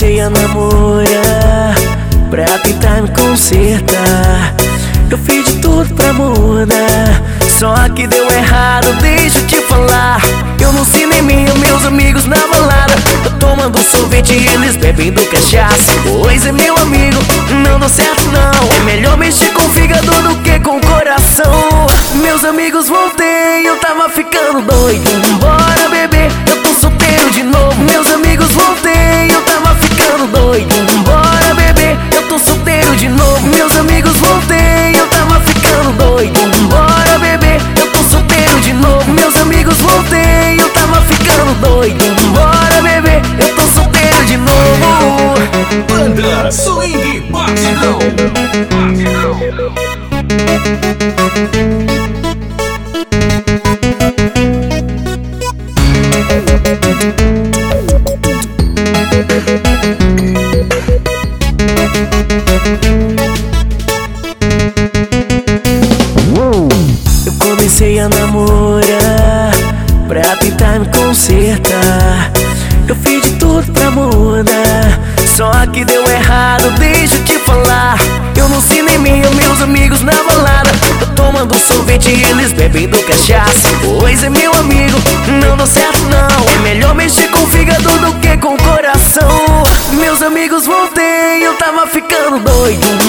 comecei a namorar pra tentar me consertar. Eu fiz de tudo pra mudar, só que deu errado, deixa eu te falar. Eu no cinema e meus amigos na balada, eu tomando sorvete e eles bebendo cachaça. Pois é, meu amigo, não deu certo não. É melhor mexer com o fígado do que com o coração. Meus amigos, voltei, eu tava ficando doido. Bora beber, eu tô solteiro de novo. Meus amigos, voltei, eu tava ficando doido. Bora beber, eu tô solteiro de novo. Meus amigos, voltei, eu tava ficando doido. Bora beber, eu tô solteiro de novo. Meus amigos, voltei, eu tava ficando doido. Bora beber, eu tô solteiro de novo. Banda Swing Batidão. Eu comecei a namorar pra tentar me consertar. Eu fiz de tudo pra mudar, só que deu errado, deixa eu te falar. Eu no cinema e meus amigos na balada, eu tomando sorvete e eles bebendo cachaça. Pois é, meu amigo, não deu certo não. É melhor mexer com o fígado do que com o coração. Meus amigos, voltei, eu tava ficando doido.